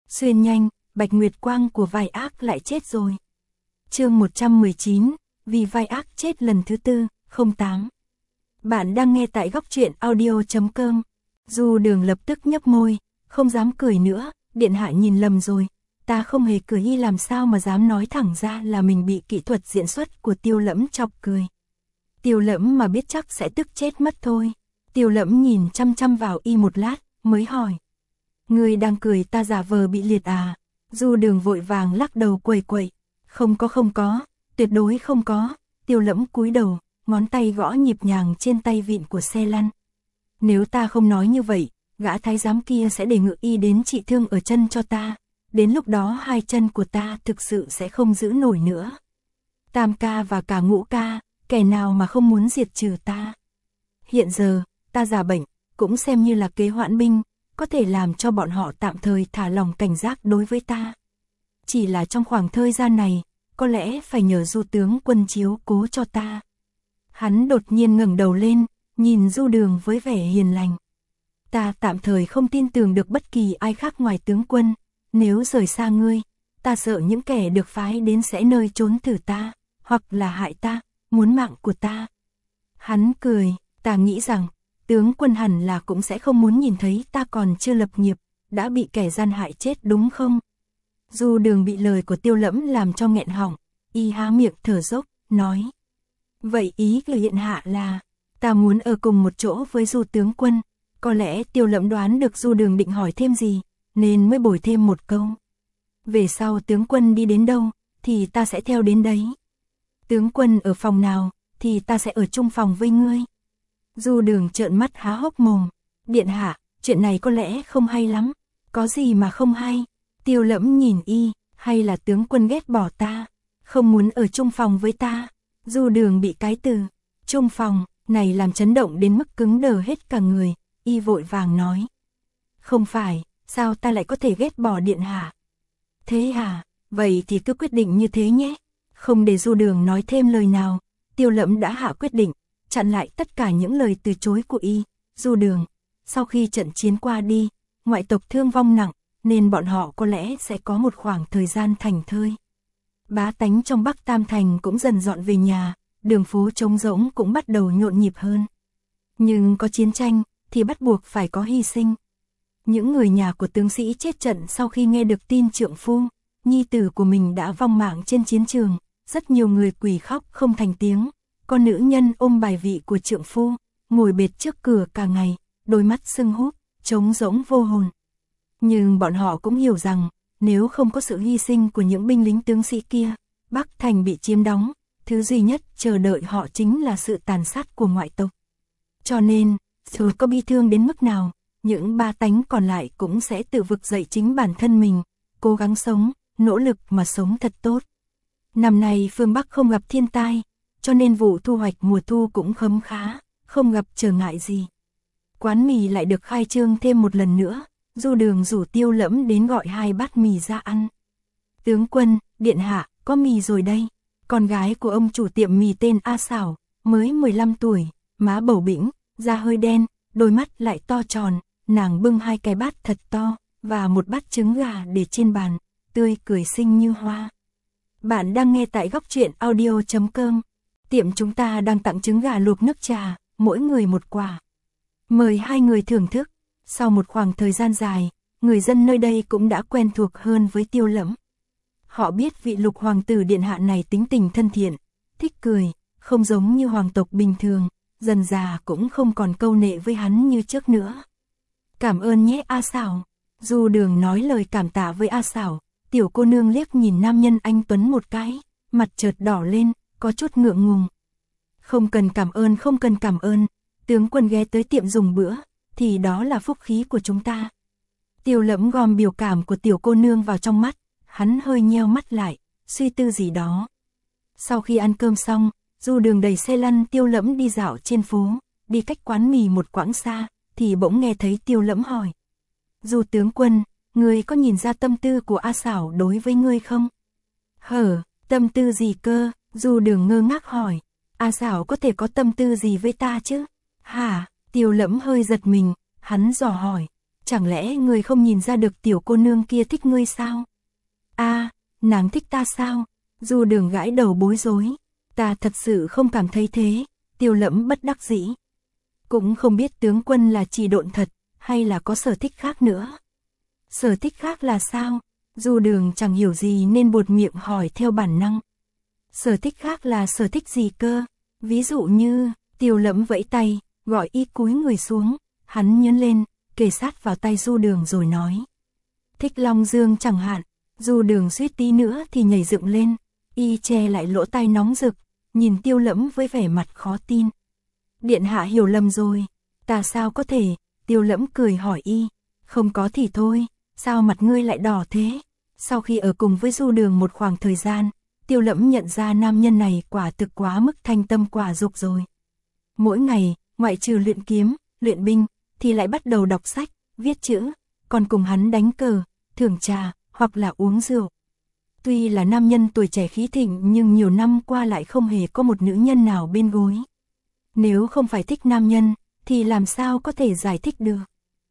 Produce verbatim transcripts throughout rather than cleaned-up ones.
Xuyên nhanh, Bạch Nguyệt Quang của vai ác lại chết rồi. Chương một trăm mười chín, vì vai ác chết lần thứ tư, không tám. Bạn đang nghe tại góc truyện audio chấm com. Du Đường lập tức nhấp môi, không dám cười nữa, điện hạ nhìn lầm rồi, ta không hề cười, y làm sao mà dám nói thẳng ra là mình bị kỹ thuật diễn xuất của Tiêu Lẫm chọc cười. Tiêu Lẫm mà biết chắc sẽ tức chết mất thôi. Tiêu Lẫm nhìn chăm chăm vào y một lát, mới hỏi. Ngươi đang cười ta giả vờ bị liệt à? Du Đường vội vàng lắc đầu quẩy quẩy. Không có không có, tuyệt đối không có. Tiêu Lẫm cúi đầu, ngón tay gõ nhịp nhàng trên tay vịn của xe lăn. Nếu ta không nói như vậy, gã thái giám kia sẽ để ngự y đến trị thương ở chân cho ta. Đến lúc đó hai chân của ta thực sự sẽ không giữ nổi nữa. Tam ca và cả Ngũ ca, kẻ nào mà không muốn diệt trừ ta. Hiện giờ, ta giả bệnh, cũng xem như là kế hoãn binh, có thể làm cho bọn họ tạm thời thả lòng cảnh giác đối với ta. Chỉ là trong khoảng thời gian này, có lẽ phải nhờ Du tướng quân chiếu cố cho ta. Hắn đột nhiên ngẩng đầu lên, nhìn Du Đường với vẻ hiền lành. Ta tạm thời không tin tưởng được bất kỳ ai khác ngoài tướng quân, nếu rời xa ngươi, ta sợ những kẻ được phái đến sẽ nơi trốn thử ta, hoặc là hại ta, muốn mạng của ta. Hắn cười, ta nghĩ rằng, tướng quân hẳn là cũng sẽ không muốn nhìn thấy ta còn chưa lập nghiệp, đã bị kẻ gian hại chết đúng không? Du Đường bị lời của Tiêu Lẫm làm cho nghẹn họng, y há miệng thở dốc, nói. Vậy ý của hiện hạ là, ta muốn ở cùng một chỗ với Du tướng quân. Có lẽ Tiêu Lẫm đoán được Du Đường định hỏi thêm gì, nên mới bồi thêm một câu. Về sau tướng quân đi đến đâu, thì ta sẽ theo đến đấy. Tướng quân ở phòng nào, thì ta sẽ ở chung phòng với ngươi. Du Đường trợn mắt há hốc mồm. Điện hạ, chuyện này có lẽ không hay lắm. Có gì mà không hay? Tiêu Lẫm nhìn y, hay là tướng quân ghét bỏ ta, không muốn ở chung phòng với ta? Du Đường bị cái từ chung phòng này làm chấn động đến mức cứng đờ hết cả người, y vội vàng nói. Không phải, sao ta lại có thể ghét bỏ điện hạ? Thế hả? Vậy thì cứ quyết định như thế nhé. Không để Du Đường nói thêm lời nào, Tiêu Lẫm đã hạ quyết định, chặn lại tất cả những lời từ chối của y. Du Đường, sau khi trận chiến qua đi, ngoại tộc thương vong nặng, nên bọn họ có lẽ sẽ có một khoảng thời gian thảnh thơi. Bá tánh trong Bắc Tam Thành cũng dần dọn về nhà, đường phố trống rỗng cũng bắt đầu nhộn nhịp hơn. Nhưng có chiến tranh, thì bắt buộc phải có hy sinh. Những người nhà của tướng sĩ chết trận sau khi nghe được tin trượng phu, nhi tử của mình đã vong mạng trên chiến trường, rất nhiều người quỳ khóc không thành tiếng. Con nữ nhân ôm bài vị của trượng phu, ngồi bệt trước cửa cả ngày, đôi mắt sưng húp, trống rỗng vô hồn. Nhưng bọn họ cũng hiểu rằng, nếu không có sự hy sinh của những binh lính tướng sĩ kia, Bắc Thành bị chiếm đóng, thứ duy nhất chờ đợi họ chính là sự tàn sát của ngoại tộc. Cho nên, dù có bi thương đến mức nào, những ba tánh còn lại cũng sẽ tự vực dậy chính bản thân mình, cố gắng sống, nỗ lực mà sống thật tốt. Năm nay phương Bắc không gặp thiên tai, cho nên vụ thu hoạch mùa thu cũng khấm khá, không gặp trở ngại gì. Quán mì lại được khai trương thêm một lần nữa, Du Đường rủ Tiêu Lẫm đến gọi hai bát mì ra ăn. Tướng quân, điện hạ, có mì rồi đây. Con gái của ông chủ tiệm mì tên A Xảo, mới mười lăm tuổi, má bầu bĩnh, da hơi đen, đôi mắt lại to tròn, nàng bưng hai cái bát thật to, và một bát trứng gà để trên bàn, tươi cười xinh như hoa. Bạn đang nghe tại góc truyện audio chấm com. Tiệm chúng ta đang tặng trứng gà luộc nước trà, mỗi người một quả. Mời hai người thưởng thức. Sau một khoảng thời gian dài, người dân nơi đây cũng đã quen thuộc hơn với Tiêu Lẫm. Họ biết vị Lục hoàng tử điện hạ này tính tình thân thiện, thích cười, không giống như hoàng tộc bình thường, dần già cũng không còn câu nệ với hắn như trước nữa. Cảm ơn nhé A Xảo. Du Đường nói lời cảm tạ với A Xảo, tiểu cô nương liếc nhìn nam nhân anh tuấn một cái, mặt chợt đỏ lên, có chút ngượng ngùng. Không cần cảm ơn, không cần cảm ơn, tướng quân ghé tới tiệm dùng bữa, thì đó là phúc khí của chúng ta. Tiêu Lẫm gom biểu cảm của tiểu cô nương vào trong mắt, hắn hơi nheo mắt lại, suy tư gì đó. Sau khi ăn cơm xong, Du Đường đẩy xe lăn Tiêu Lẫm đi dạo trên phố, đi cách quán mì một quãng xa, thì bỗng nghe thấy Tiêu Lẫm hỏi. Du tướng quân, ngươi có nhìn ra tâm tư của A Xảo đối với ngươi không? Hở, tâm tư gì cơ? Du Đường ngơ ngác hỏi. A Xảo có thể có tâm tư gì với ta chứ? Hả? Tiêu Lẫm hơi giật mình, hắn dò hỏi. chẳng lẽ ngươi không nhìn ra được tiểu cô nương kia thích ngươi sao? A, à, nàng thích ta sao? Du Đường gãi đầu bối rối. Ta thật sự không cảm thấy thế, Tiêu Lẫm bất đắc dĩ. Cũng không biết tướng quân là chỉ độn thật, hay là có sở thích khác nữa. Sở thích khác là sao? Du Đường chẳng hiểu gì nên buột miệng hỏi theo bản năng. Sở thích khác là sở thích gì cơ? Ví dụ như, Tiêu Lẫm vẫy tay, gọi y cúi người xuống, hắn nhấn lên, kề sát vào tay Du Đường rồi nói. Thích Long Dương chẳng hạn. Du Đường suýt tí nữa thì nhảy dựng lên, y che lại lỗ tai nóng rực, nhìn Tiêu Lẫm với vẻ mặt khó tin. Điện hạ hiểu lầm rồi, ta sao có thể? Tiêu Lẫm cười hỏi y, không có thì thôi, sao mặt ngươi lại đỏ thế? Sau khi ở cùng với Du Đường một khoảng thời gian, Tiêu Lẫm nhận ra nam nhân này quả thực quá mức thanh tâm quả dục rồi. Mỗi ngày, ngoại trừ luyện kiếm, luyện binh, thì lại bắt đầu đọc sách, viết chữ, còn cùng hắn đánh cờ, thưởng trà, hoặc là uống rượu. Tuy là nam nhân tuổi trẻ khí thịnh nhưng nhiều năm qua lại không hề có một nữ nhân nào bên gối. Nếu không phải thích nam nhân, thì làm sao có thể giải thích được?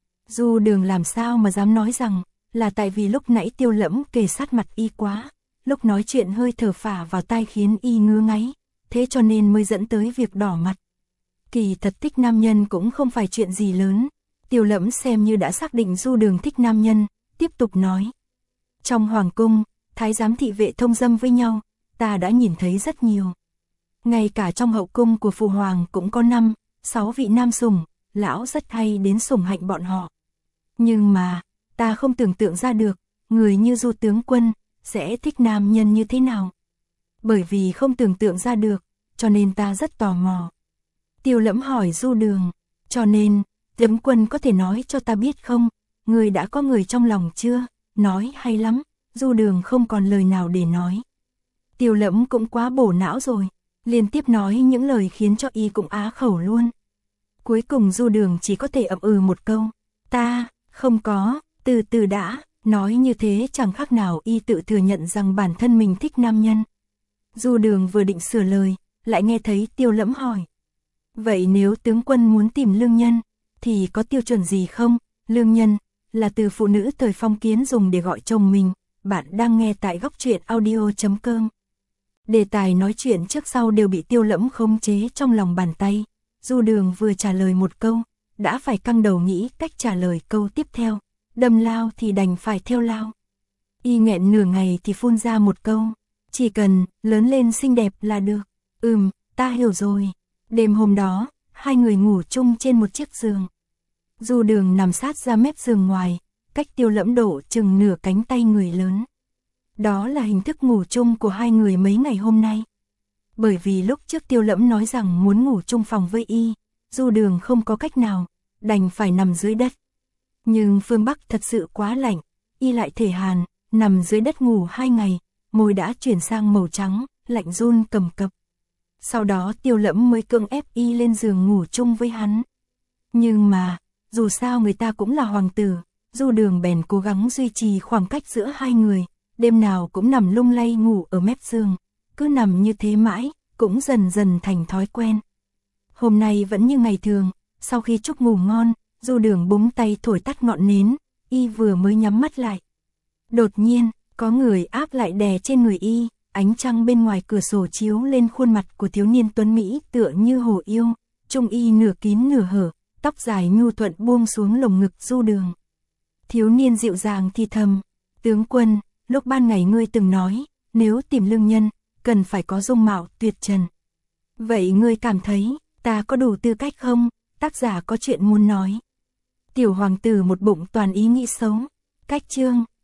Du Đường làm sao mà dám nói rằng, là tại vì lúc nãy Tiêu Lẫm kề sát mặt y quá, lúc nói chuyện hơi thở phả vào tai khiến y ngứa ngáy, thế cho nên mới dẫn tới việc đỏ mặt. Kỳ thật thích nam nhân cũng không phải chuyện gì lớn, Tiêu Lẫm xem như đã xác định Du Đường thích nam nhân, tiếp tục nói. Trong hoàng cung, thái giám thị vệ thông dâm với nhau, ta đã nhìn thấy rất nhiều. Ngay cả trong hậu cung của phụ hoàng cũng có năm, sáu vị nam sủng, lão rất hay đến sủng hạnh bọn họ. Nhưng mà, ta không tưởng tượng ra được, người như Du tướng quân, sẽ thích nam nhân như thế nào. Bởi vì không tưởng tượng ra được, cho nên ta rất tò mò. Tiêu Lẫm hỏi Du Đường, cho nên, tướng quân có thể nói cho ta biết không, người đã có người trong lòng chưa? Nói hay lắm, Du Đường không còn lời nào để nói. Tiêu Lẫm cũng quá bổ não rồi, liên tiếp nói những lời khiến cho y cũng á khẩu luôn. Cuối cùng Du Đường chỉ có thể ậm ừ một câu, ta, không có, từ từ đã, nói như thế chẳng khác nào y tự thừa nhận rằng bản thân mình thích nam nhân. Du Đường vừa định sửa lời, lại nghe thấy Tiêu Lẫm hỏi. Vậy nếu tướng quân muốn tìm lương nhân, thì có tiêu chuẩn gì không? Lương nhân là từ phụ nữ thời phong kiến dùng để gọi chồng mình. Bạn đang nghe tại góc truyện audio chấm com. Đề tài nói chuyện trước sau đều bị Tiêu Lẫm khống chế trong lòng bàn tay. Du Đường vừa trả lời một câu, đã phải căng đầu nghĩ cách trả lời câu tiếp theo. Đâm lao thì đành phải theo lao. Y nghẹn nửa ngày thì phun ra một câu, chỉ cần lớn lên xinh đẹp là được. Ừm, ta hiểu rồi. Đêm hôm đó, hai người ngủ chung trên một chiếc giường. Du Đường nằm sát ra mép giường ngoài, cách Tiêu Lẫm độ chừng nửa cánh tay người lớn. Đó là hình thức ngủ chung của hai người mấy ngày hôm nay. Bởi vì lúc trước Tiêu Lẫm nói rằng muốn ngủ chung phòng với y, Du Đường không có cách nào, đành phải nằm dưới đất. Nhưng phương Bắc thật sự quá lạnh, y lại thể hàn, nằm dưới đất ngủ hai ngày, môi đã chuyển sang màu trắng, lạnh run cầm cập. Sau đó Tiêu Lẫm mới cưỡng ép y lên giường ngủ chung với hắn. Nhưng mà, dù sao người ta cũng là hoàng tử, Du Đường bèn cố gắng duy trì khoảng cách giữa hai người, đêm nào cũng nằm lung lay ngủ ở mép giường, cứ nằm như thế mãi, cũng dần dần thành thói quen. Hôm nay vẫn như ngày thường, sau khi chúc ngủ ngon, Du Đường búng tay thổi tắt ngọn nến, y vừa mới nhắm mắt lại. Đột nhiên, có người áp lại đè trên người y, ánh trăng bên ngoài cửa sổ chiếu lên khuôn mặt của thiếu niên tuấn Mỹ tựa như hồ yêu, trung y nửa kín nửa hở, tóc dài nhu thuận buông xuống lồng ngực Du Đường. Thiếu niên dịu dàng thì thầm, tướng quân, lúc ban ngày ngươi từng nói, nếu tìm lương nhân, cần phải có dung mạo tuyệt trần. Vậy ngươi cảm thấy, ta có đủ tư cách không? Tác giả có chuyện muốn nói. Tiểu hoàng tử một bụng toàn ý nghĩ xấu. Cách chương